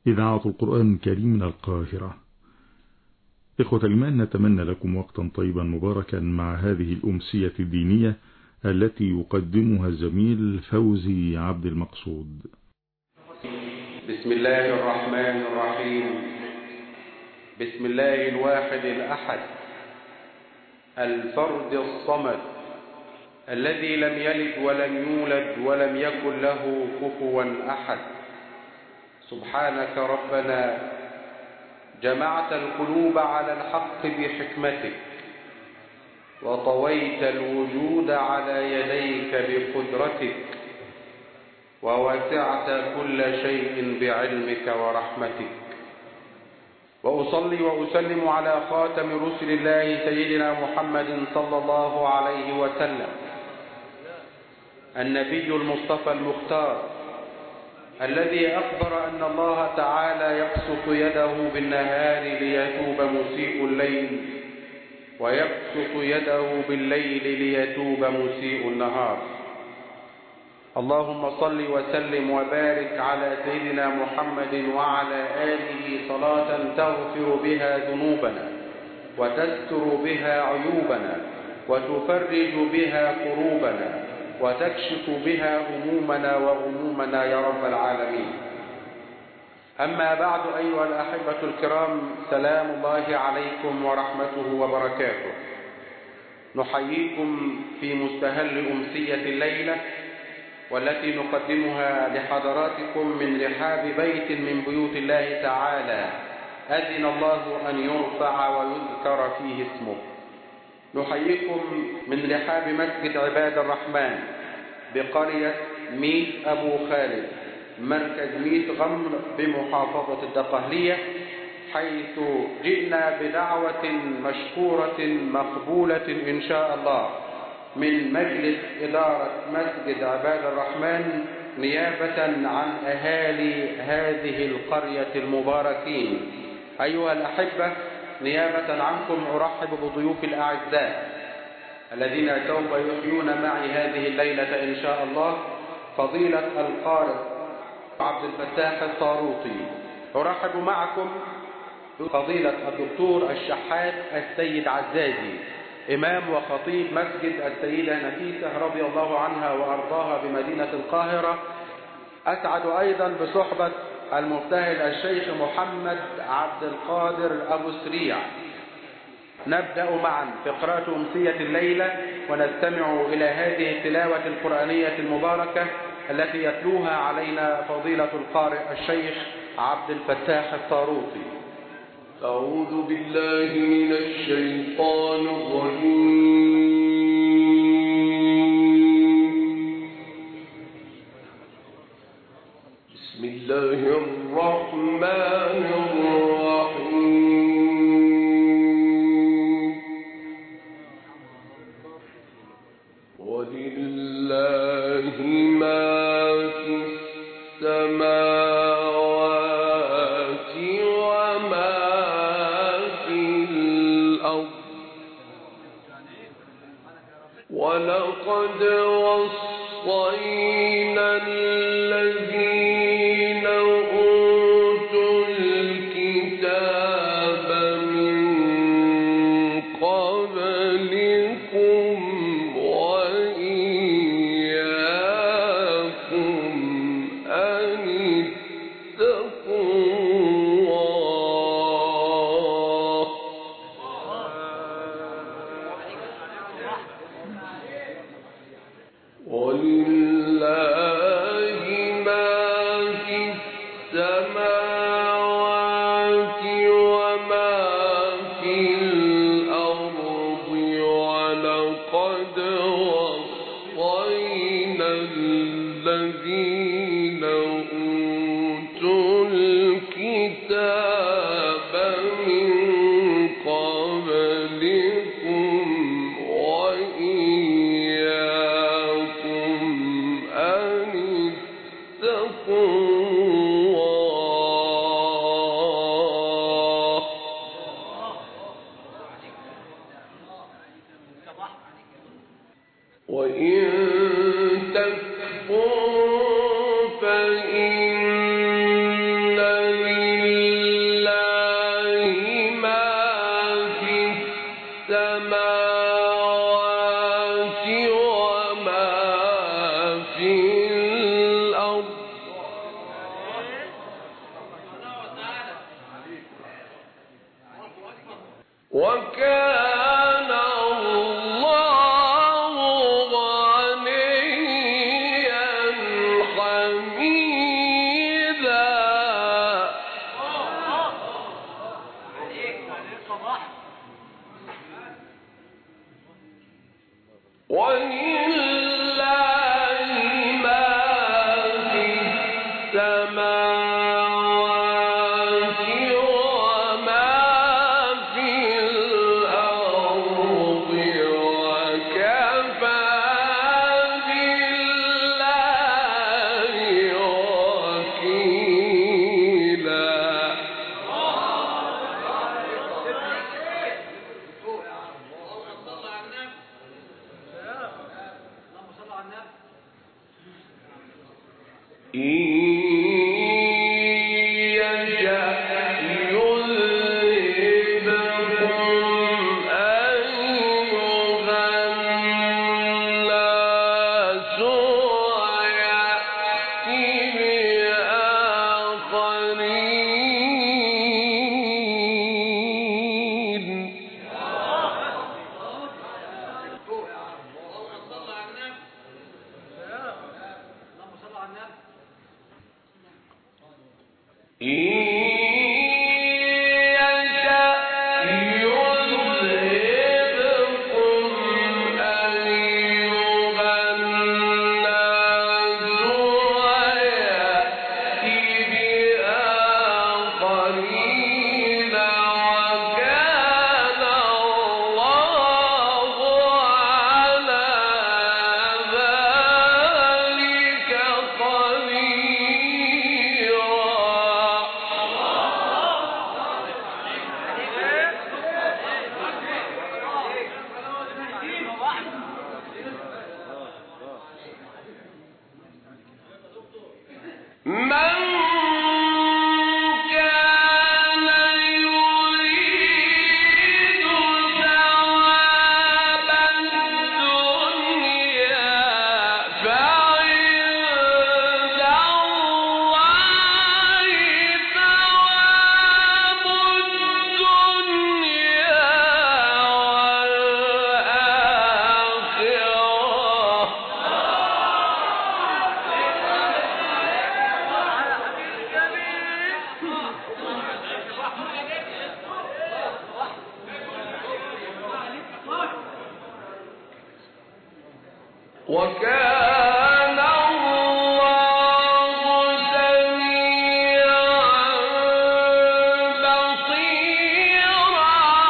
إذاعة القرآن الكريم من القاهرة. إخوة الإيمان، نتمنى لكم وقتا طيبا مباركا مع هذه الأمسية الدينية التي يقدمها الزميل فوزي عبد المقصود. بسم الله الرحمن الرحيم. بسم الله الواحد الأحد الفرد الصمد الذي لم يلد ولم يولد ولم يكن له كفوا أحد. سبحانك ربنا جمعت القلوب على الحق بحكمتك، وطويت الوجود على يديك بقدرتك، ووسعت كل شيء بعلمك ورحمتك. وأصلي وأسلم على خاتم رسل الله سيدنا محمد صلى الله عليه وسلم، النبي المصطفى المختار، الذي أخبر أن الله تعالى يبسط يده بالنهار ليتوب مسيء الليل، ويبسط يده بالليل ليتوب مسيء النهار. اللهم صل وسلم وبارك على سيدنا محمد وعلى آله صلاة تغفر بها ذنوبنا، وتستر بها عيوبنا، وتفرج بها كروبنا، وتكشف بها همومنا وغمومنا يا رب العالمين. أما بعد، أيها الأحبة الكرام، سلام الله عليكم ورحمته وبركاته. نحييكم في مستهل أمسية الليلة، والتي نقدمها لحضراتكم من رحاب بيت من بيوت الله تعالى أذن الله أن يرفع ويذكر فيه اسمه. نحييكم من رحاب مسجد عباد الرحمن بقرية ميت أبو خالد، مركز ميت غمر بمحافظة الدقهلية، حيث جئنا بدعوة مشكورة مقبولة إن شاء الله من مجلس إدارة مسجد عباد الرحمن، نيابة عن أهالي هذه القرية المباركين. أيها الأحبة، نيابة عنكم أرحب بضيوف الأعزاء الذين سوف يحيون معي هذه الليلة إن شاء الله. فضيلة القارئ عبد الفتاح الطاروطي. أرحب معكم فضيلة الدكتور الشحات السيد عزازي، إمام وخطيب مسجد السيدة نفيسة رضي الله عنها وأرضاها بمدينة القاهرة. أسعد أيضا بصحبة المبتهل الشيخ محمد عبد القادر أبو سريع. نبدأ معا فقرات أمسية الليلة، ونستمع إلى هذه التلاوة القرآنية المباركة التي يتلوها علينا فضيلة القارئ الشيخ عبد الفتاح الطاروطي. أعوذ بالله من الشيطان الرجيم. بسم الله الرحمن الرحيم. ولله ما في السماوات وما في الأرض، ولقد وصينا الذين أوتوا الكتاب من قبلكم وإياكم أن اتقوا الله. ولله ما في السماوات وما في الأرض، ولقد وصينا الذين أوتوا الكتاب من قبلكم وإياكم أن اتقوا الله. وإن تكفروا فإن وكان الله غنيا حميدا ولله ما في السماوات وما في الأرض وكفى بالله وكيلا إن يشأ يذهبكم أيها الناس ويأتي بآخرين إن يشأ يذهبكم أيها الناس ويأتي بآخرين وكان الله على ذلك قديرا من كان يريد ثواب الدنيا فعند الله ثواب الدنيا وكان الله سميعا بصيرا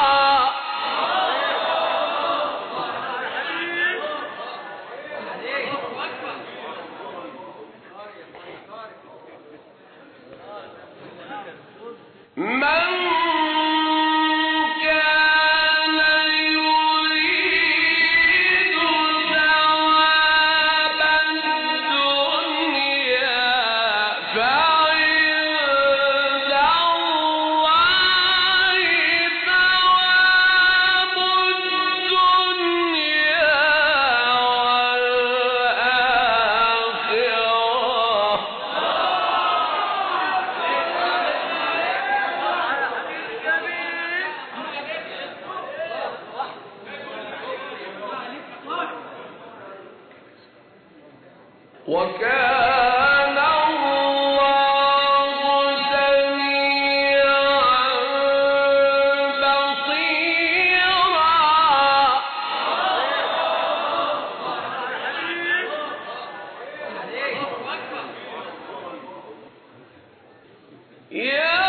من كان يريد ثواب الدنيا فعند الله ثواب الدنيا وكان الله سميعا بصيرا يا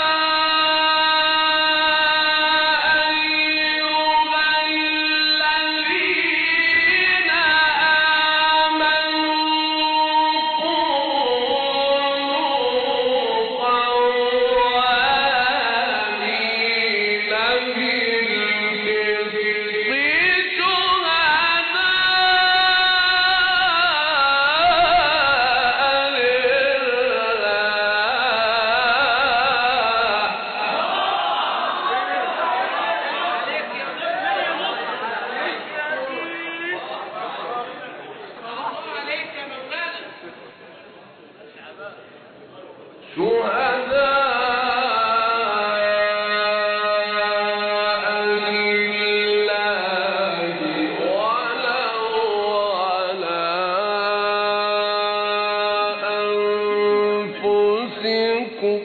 أيها الذين آمنوا شهداء أنفسكم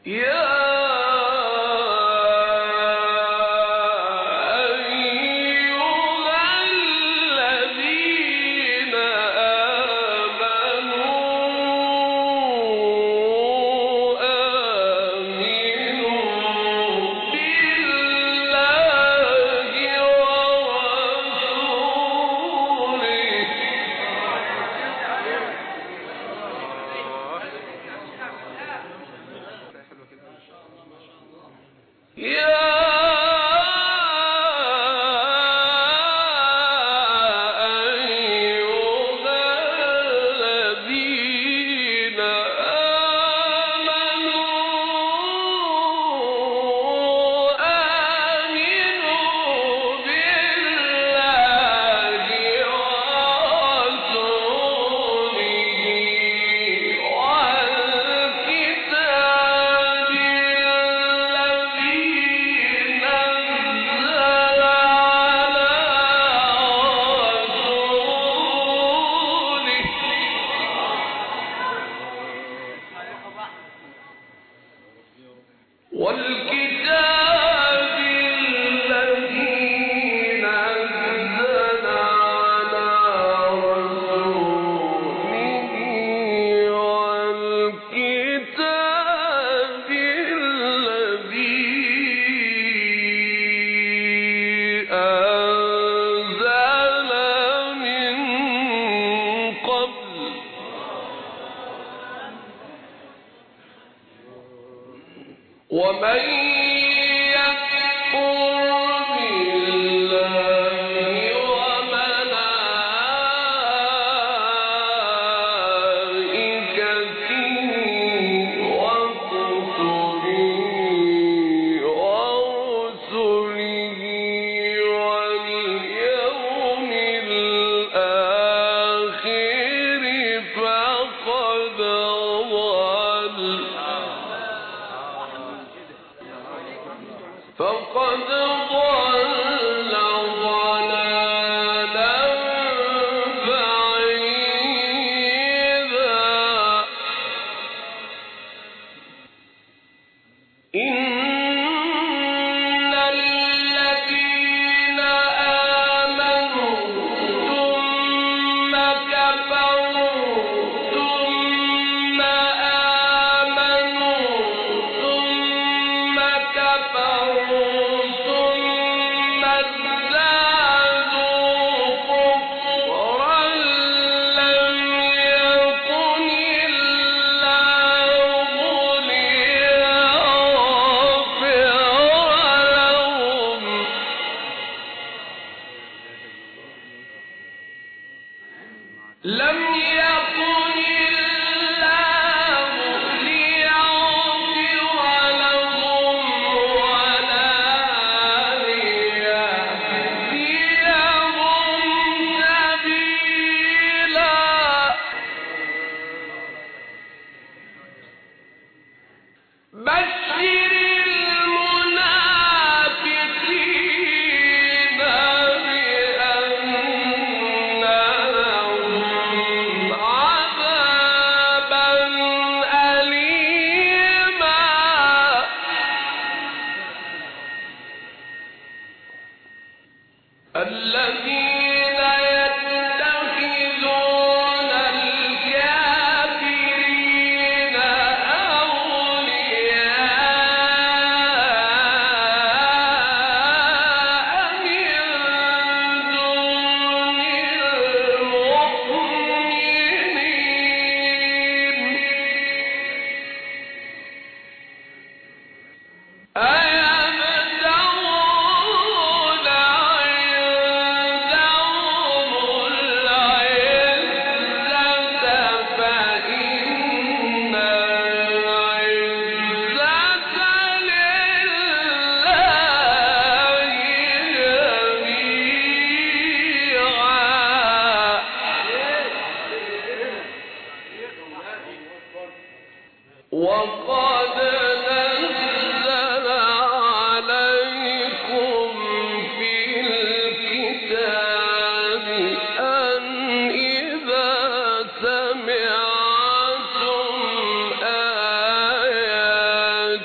سمعتم آيات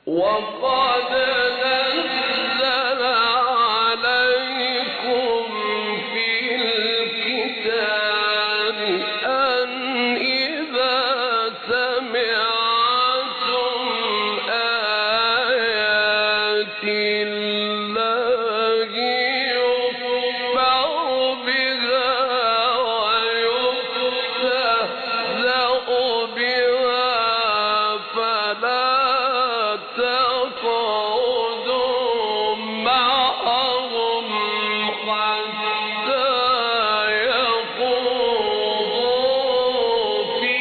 وقد نزل عليكم في الكتاب أن إذا سمعتم آيات الله يكفر بها ويستهزأ بها فلا تقعدوا معهم حتى يخوضوا في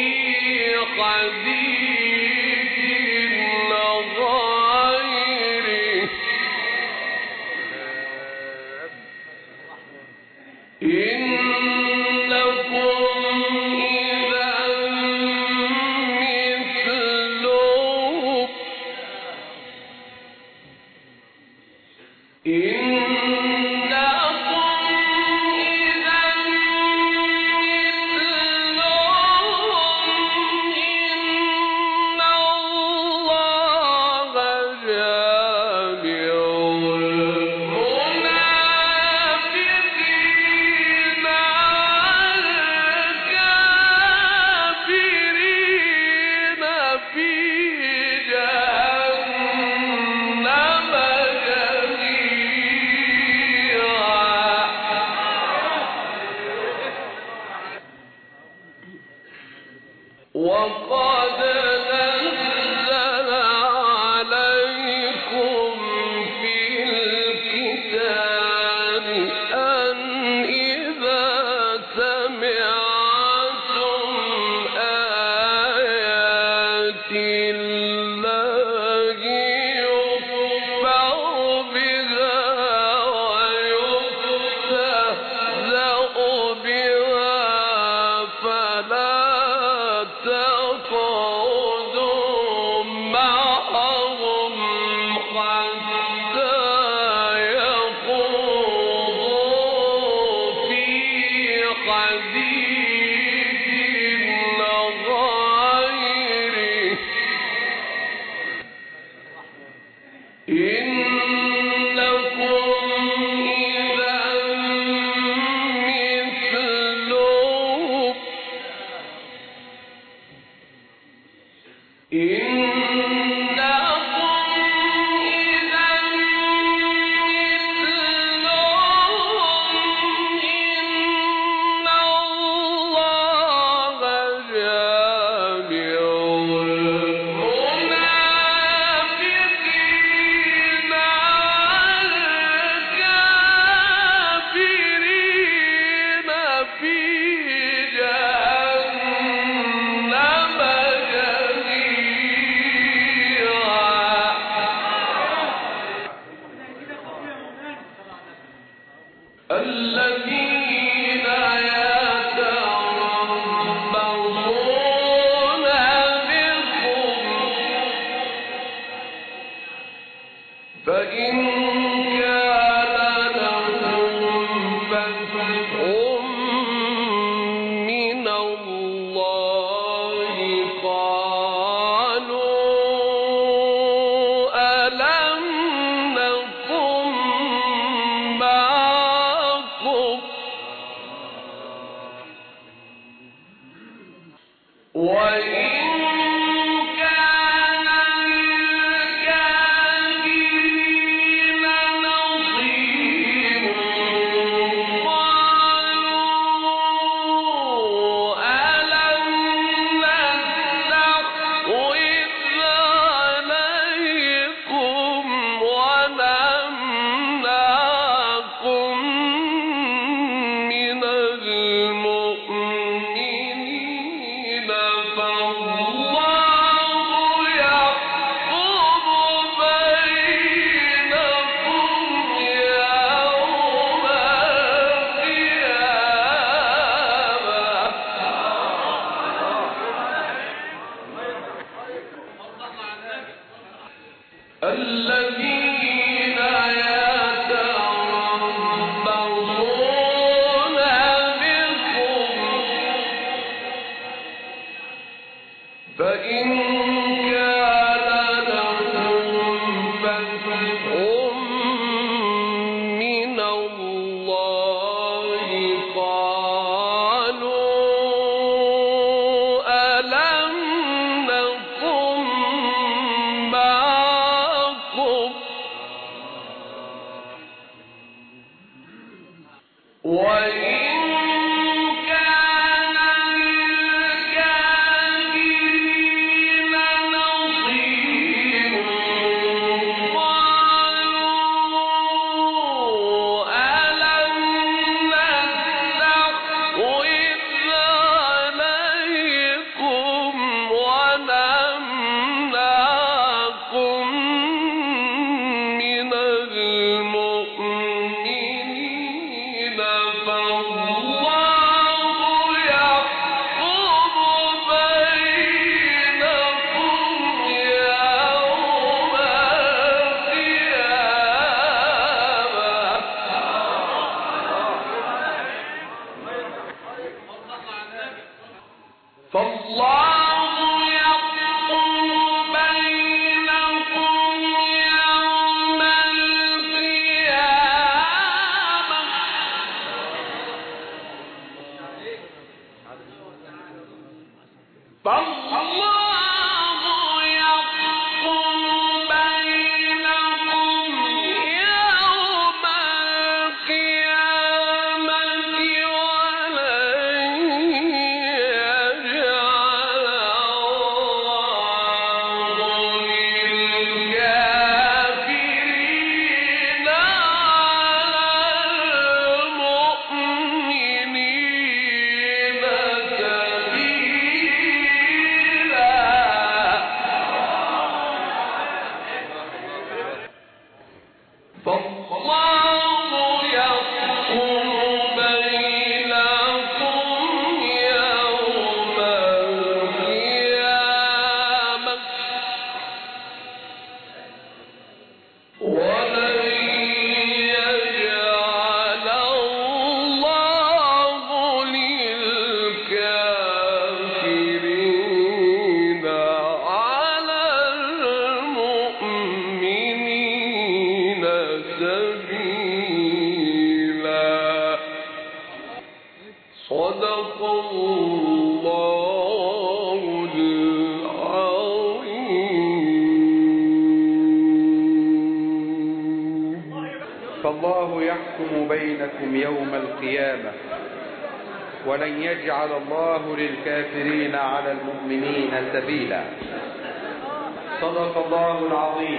حديث غيره إنكم إذا مثلهم إن الله جامع المنافقين والكافرين في جهنم وقد نزل عليكم في الكتاب أن إذا سمعتم آيات الله يكفر بها ويستهزأ بها فلا تقعدوا معهم حتى يخوضوا في حديث غيره إنكم إذا مثلهم إن الله جامع المنافقين والكافرين في جهنم الذين يتربصون بكم فإن كان لهم فتح من الله قالوا ألم نكن معكم وإن كان للكافرين نصيب قالوا ألم نستحوذ عليكم ونمنعكم من المؤمنين فالله يحكم بينكم يوم القيامة الذين يتربصون بكم فإن كان لهم فالله يحكم بينكم يوم القيامة ولن يجعل الله للكافرين على المؤمنين سبيلا. صدق الله العظيم.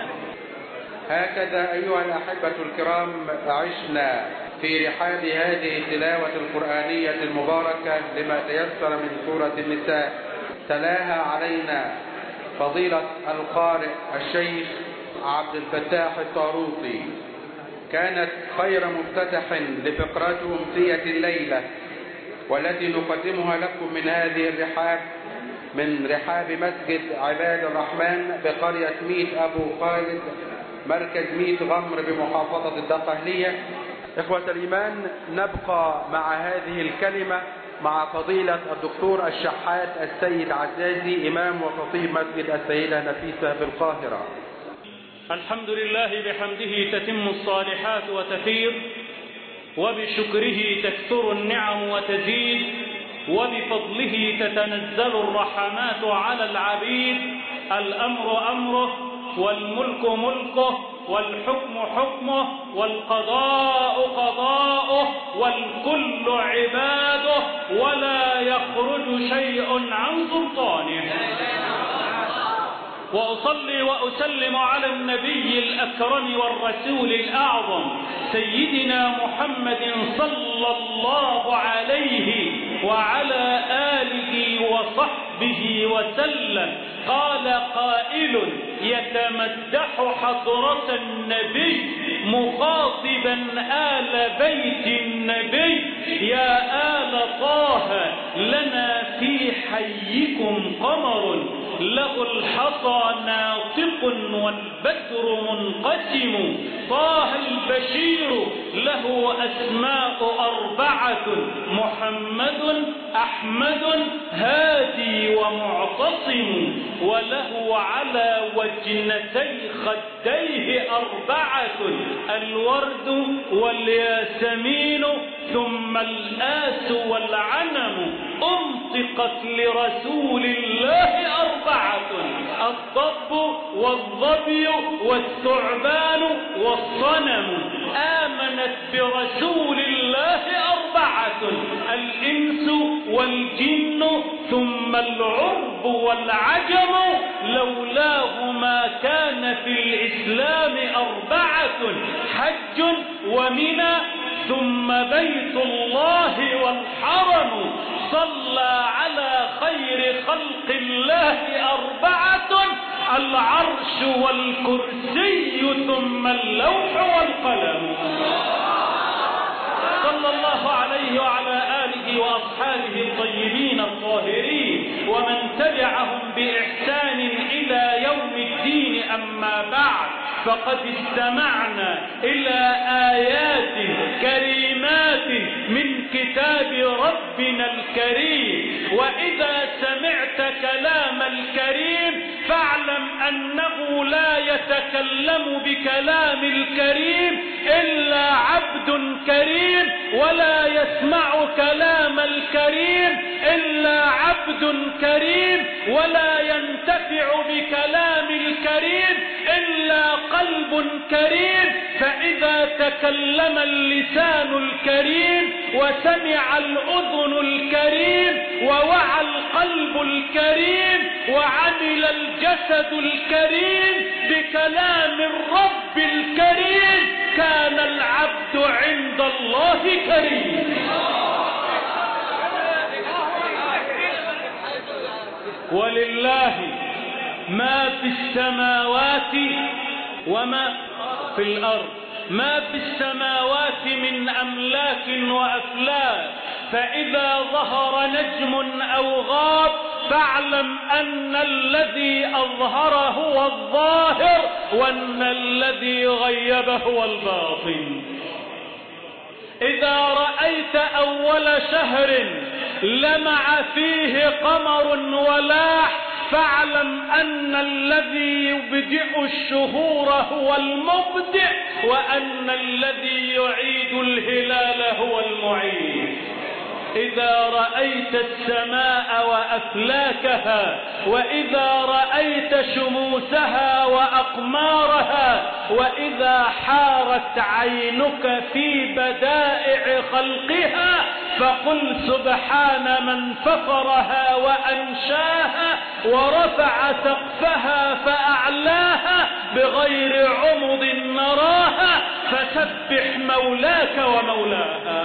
هكذا أيها الأحبة الكرام عشنا في رحاب هذه التلاوة القرآنية المباركة لما تيسر من سورة النساء. تلاها علينا فضيلة القارئ الشيخ عبد الفتاح الطاروطي. كانت خير مفتتح لفقرات أمسية الليلة والتي نقدمها لكم من هذه الرحاب، من رحاب مسجد عباد الرحمن بقرية ميت أبو خالد مركز ميت غمر بمحافظة الدقهلية. إخوة الإيمان، نبقى مع هذه الكلمة مع فضيلة الدكتور الشحات السيد عزازي إمام وخطيب مسجد السيدة نفيسة في القاهرة. الحمد لله بحمده تتم الصالحات وتفيض، وبشكره تكثر النعم وتزيد، وبفضله تتنزل الرحمات على العبيد. الأمر أمره والملك ملكه والحكم حكمه والقضاء قضاؤه والكل عباده ولا يخرج شيء عن سلطانه. وأصلي وأسلم على النبي الأكرم والرسول الأعظم سيدنا محمد صلى الله عليه وعلى آله وصحبه وسلم. قال قائل يتمدح حضرة النبي مخاطبا آل بيت النبي: يا آل طه لنا في حيكم قمر له الحصى ناطق والبدر منقسم. طه البشير له أسماء 4: محمد أحمد هادي ومعتصم، وله على وجه وجنتي خديه 4 الورد والياسمين ثم الآس والعنم أنطقت لرسول الله 4 الضب والظبي والثعبان والصنم آمنت برسول الله 4 الإنس والجن ثم العرب والعجم لولاه ما كان في الإسلام 4 حج ومنى ثم بيت الله والحرم صلى على خير خلق الله 4 العرش والكرسي ثم اللوح والقلم صلى الله عليه وعلى آله وأصحابه الطيبين الطاهرين ومن تبعهم بإحسان إلى يوم الدين. أما بعد، فقد استمعنا إلى آيات كريمات من كتاب ربنا الكريم، وإذا سمعت كلام الكريم فاعلم أنه لا يتكلم بكلام الكريم إلا عبد كريم، ولا يسمع كلام الكريم إلا عبد كريم، ولا ينتفع بكلام الكريم إلا قلب كريم. فإذا تكلم اللسان الكريم وسمع الأذن الكريم ووعى القلب الكريم وعمل الجسد الكريم بكلام الرب الكريم كان العبد عند الله كريم. ولله ما في السماوات وما في الأرض، ما في السماوات من أملاك وأفلاك، فإذا ظهر نجم أو غاب فاعلم أن الذي أظهر هو الظاهر وأن الذي غيب هو الباطن. إذا رأيت أول شهر لمع فيه قمر ولاح فاعلم أن الذي يبدئ الشهور هو المبدئ وأن الذي يعيد الهلال هو المعيد. إذا رأيت السماء وأفلاكها، وإذا رأيت شموسها وأقمارها، وإذا حارت عينك في بدائع خلقها فقل سبحان من فطرها وأنشاها ورفع سقفها فأعلاها بغير عمد نراها، فسبح مولاك ومولاها.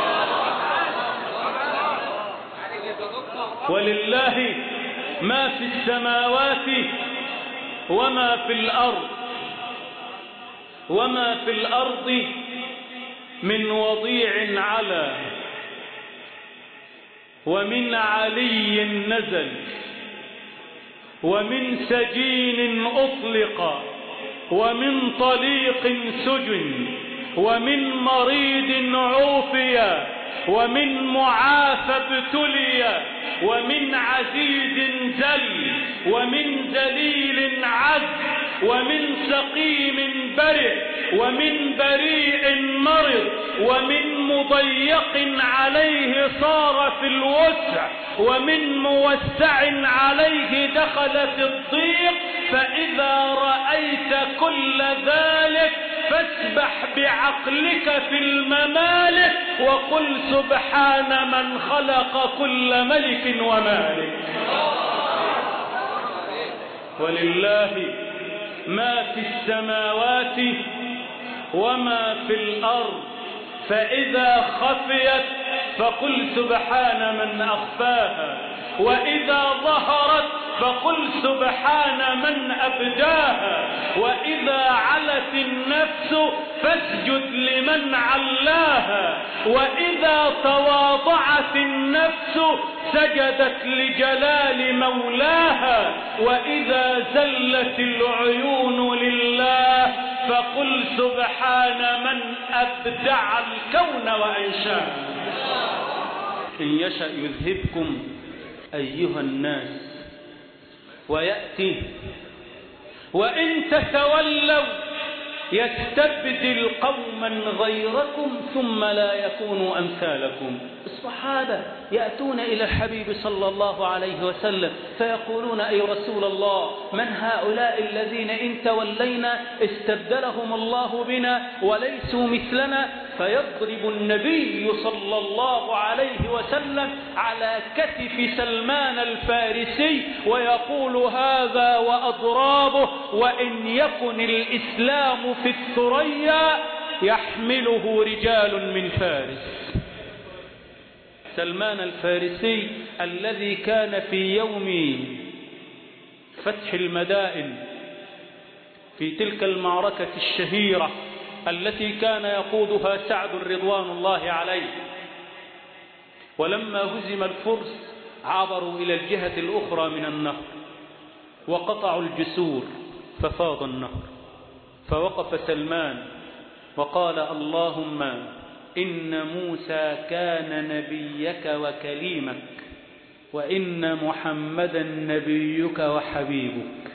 ولله ما في السماوات وما في الأرض، وما في الأرض من وضيع على ومن علي نزل ومن سجين أطلق ومن طليق سجن ومن مريض عوفي ومن معافى ابتلي ومن عزيز ذل ومن ذليل عز ومن سقيم برئ ومن بريء مرض ومن مضيق عليه صار في الوسع ومن موسع عليه دخل في الضيق. فإذا رأيت كل ذلك فاسبح بعقلك في الممالك وقل سبحان من خلق كل ملك ومالك. ولله ما في السماوات وما في الأرض، فإذا خفيت فقل سبحان من أخفاها، وإذا ظهرت فقل سبحان من أبداها، وإذا علت النفس فاسجد لمن علاها، وإذا تواضعت النفس سجدت لجلال مولاها، وإذا زلت العيون لله فقل سبحان من أبدع الكون وأنشاه. إن يشأ يذهبكم أيها الناس ويأتي وإن تتولوا يستبدل قوما غيركم ثم لا يكونوا أمثالكم. الصحابة يأتون إلى الحبيب صلى الله عليه وسلم فيقولون: أي رسول الله، من هؤلاء الذين إن تولينا استبدلهم الله بنا وليسوا مثلنا؟ فيضرب النبي صلى الله عليه وسلم على كتف سلمان الفارسي ويقول: هذا وأضرابه، وإن يكن الإسلام في الثريا يحمله رجال من فارس. سلمان الفارسي الذي كان في يوم فتح المدائن في تلك المعركة الشهيرة التي كان يقودها سعد رضوان الله عليه، ولما هزم الفرس عبروا إلى الجهة الأخرى من النهر وقطعوا الجسور ففاض النهر، فوقف سلمان وقال: اللهم إن موسى كان نبيك وكليمك، وإن محمدا نبيك وحبيبك،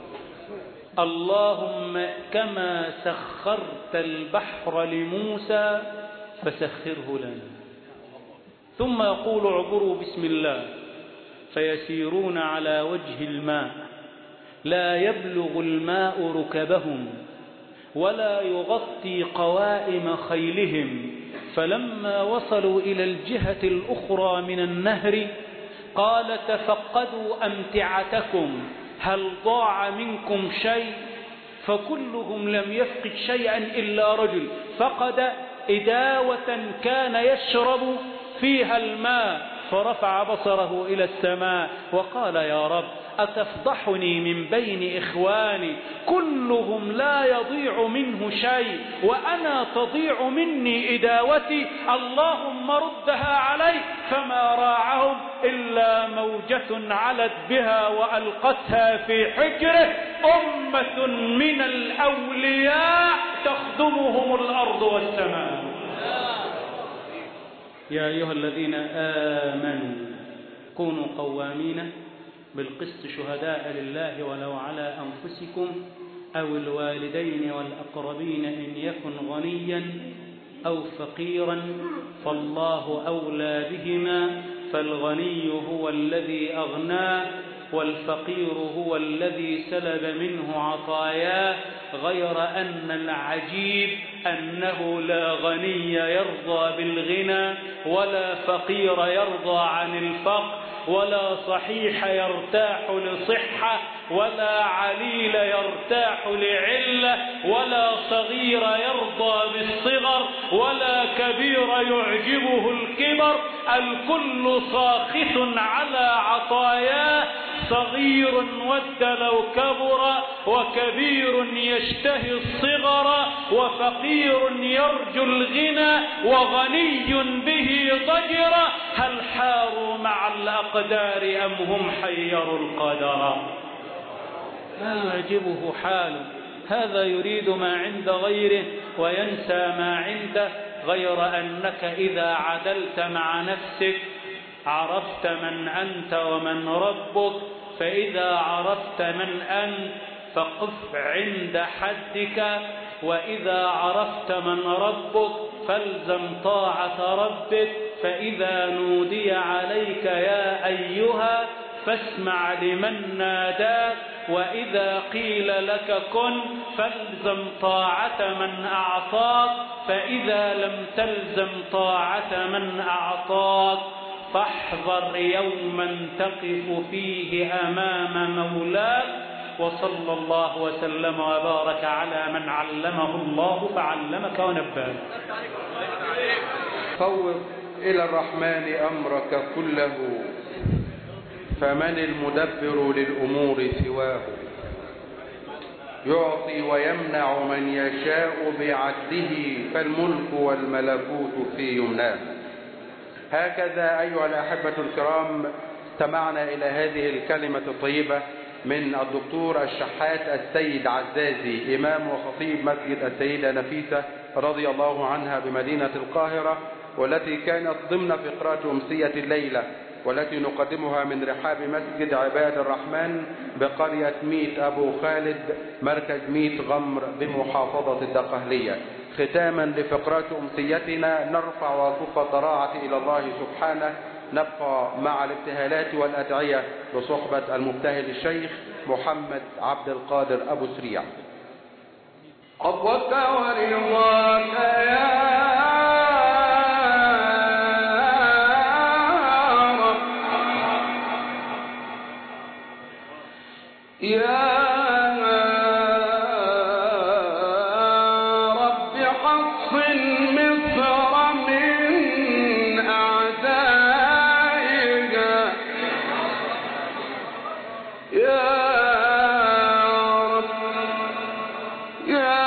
اللهم كما سخرت البحر لموسى فسخره لنا. ثم يقول: اعبروا بسم الله، فيسيرون على وجه الماء، لا يبلغ الماء ركبهم ولا يغطي قوائم خيلهم. فلما وصلوا إلى الجهة الأخرى من النهر قال: تفقدوا أمتعتكم، هل ضاع منكم شيء؟ فكلهم لم يفقد شيئا إلا رجل فقد إداوة كان يشرب فيها الماء، فرفع بصره إلى السماء وقال: يا رب، أتفضحني من بين إخواني كلهم لا يضيع منه شيء وأنا تضيع مني إداوتي، اللهم ردها علي. فما راعهم إلا موجة علت بها وألقتها في حجره، أمة من الأولياء تخدمهم الأرض والسماء. يا أيها الذين آمنوا كونوا قوامين بالقسط شهداء لله ولو على أنفسكم أو الوالدين والأقربين إن يكن غنيا أو فقيرا فالله أولى بهما، فالغني هو الذي أغناه والفقير هو الذي سلب منه عطاياه، غير أن العجيب أنه لا غني يرضى بالغنى ولا فقير يرضى عن الفقر ولا صحيح يرتاح لصحة ولا عليل يرتاح لعلة ولا صغير يرضى بالصغر ولا كبير يعجبه الكبر، الكل ساخط على عطاياه، صغير ود لو كبر وكبير يشتهي الصغر وفقير يرجو الغنى وغني به ضجر، هل حاروا مع الأقدار أم هم حيروا القدر؟ لا يعجبه حاله، هذا يريد ما عند غيره وينسى ما عنده، غير أنك إذا عدلت مع نفسك عرفت من أنت ومن ربك، فإذا عرفت من أنت فقف عند حدك، وإذا عرفت من ربك فالزم طاعة ربك، فإذا نودي عليك يا أيها فاسمع لمن ناداك، وإذا قيل لك كن فالزم طاعة من أعطاك، فإذا لم تلزم طاعة من أعطاك فاحذر يوما تقف فيه أمام مولاك. وصلى الله وسلم وبارك على من علمه الله فعلمك ونباك. فوض إلى الرحمن أمرك كله، فمن المدبر للأمور سواه، يعطي ويمنع من يشاء بعدله، فالملك والملكوت في يمناه. هكذا أيها الأحبة الكرام استمعنا إلى هذه الكلمة الطيبة من الدكتور الشحات السيد عزازي، إمام وخطيب مسجد السيدة نفيسة رضي الله عنها بمدينة القاهرة، والتي كانت ضمن فقرات أمسية الليلة والتي نقدمها من رحاب مسجد عباد الرحمن بقرية ميت أبو خالد مركز ميت غمر بمحافظة الدقهلية. ختاما لفقرات أمسيتنا نرفع وصف الضراعة إلى الله سبحانه. نبقى مع الابتهالات والأدعية بصحبة المبتهل الشيخ محمد عبد القادر أبو سريع. عفوك ورضاك يا رب حصن مصر من أعدائها يا رب يا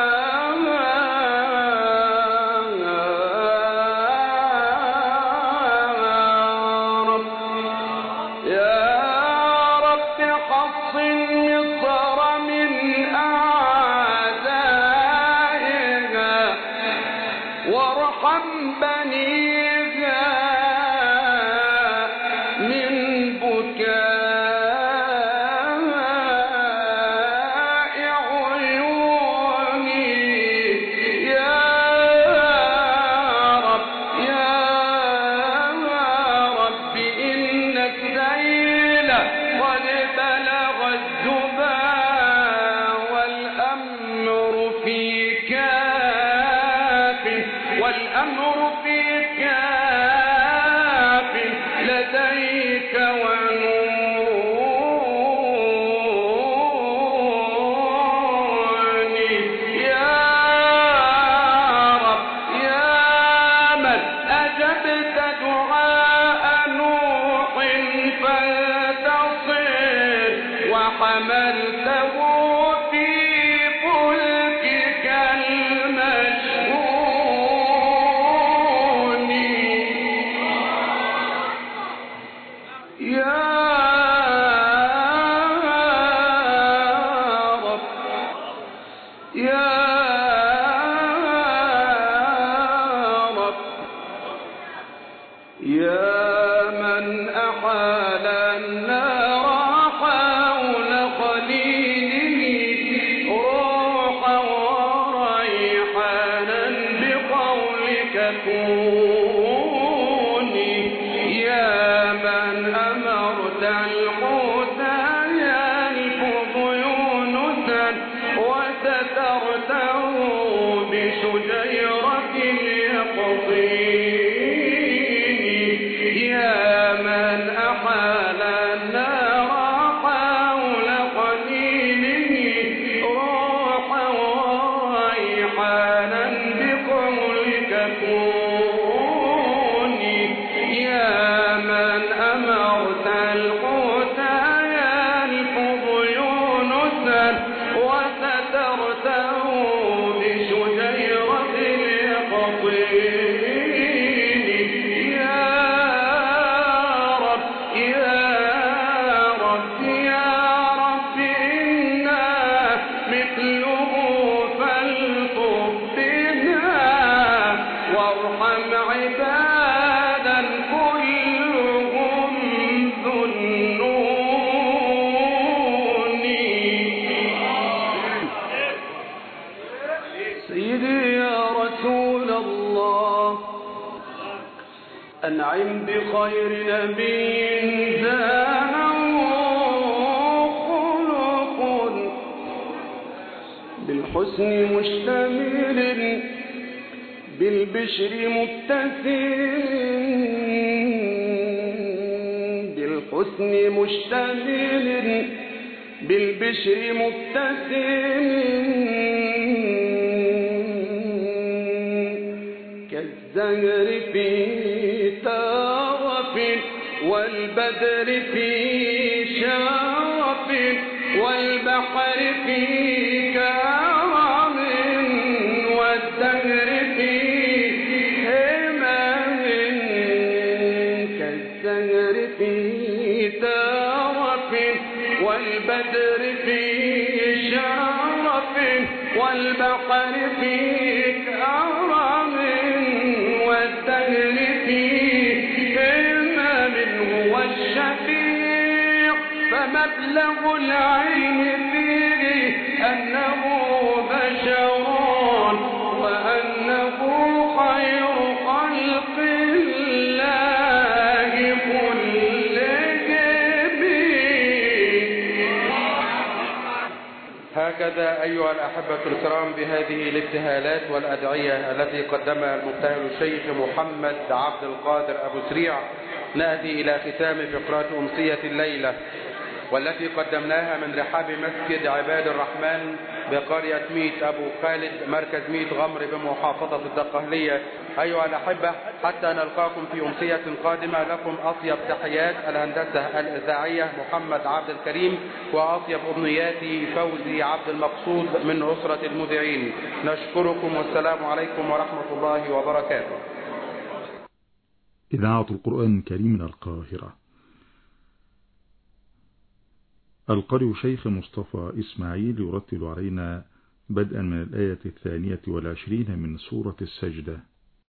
أنعم بخير نبي زانه خلق بالحسن مشتمل بالبشر مبتسم بالحسن مشتمل بالبشر مبتسم كالزهر في ترف والبدر في شرف والبحر في كرم والدهر في همم كالزهر في ترف والبدر في شرف والبحر في كرم والدهر في همم العلم فيه أنه بشر وأنه خير خلق الله كلهم. هكذا أيها الأحبة الكرام بهذه الابتهالات والأدعية التي قدمها المبتهل الشيخ محمد عبد القادر أبو سريع نأتي إلى ختام فقرات أمسية الليلة، والتي قدمناها من رحاب مسجد عباد الرحمن بقرية ميت أبو خالد مركز ميت غمر بمحافظة الدقهلية. أيها الأحبة، حتى نلقاكم في أمسية قادمة، لكم أطيب تحيات الهندسة الإذاعية محمد عبد الكريم، وأطيب أمنياتي فوزي عبد المقصود من أسرة المذيعين. نشكركم والسلام عليكم ورحمة الله وبركاته. إذاعة القرآن الكريم من القاهرة. القارئ شيخ مصطفى إسماعيل يرتل علينا بدءا من الآية 22 من سورة السجدة.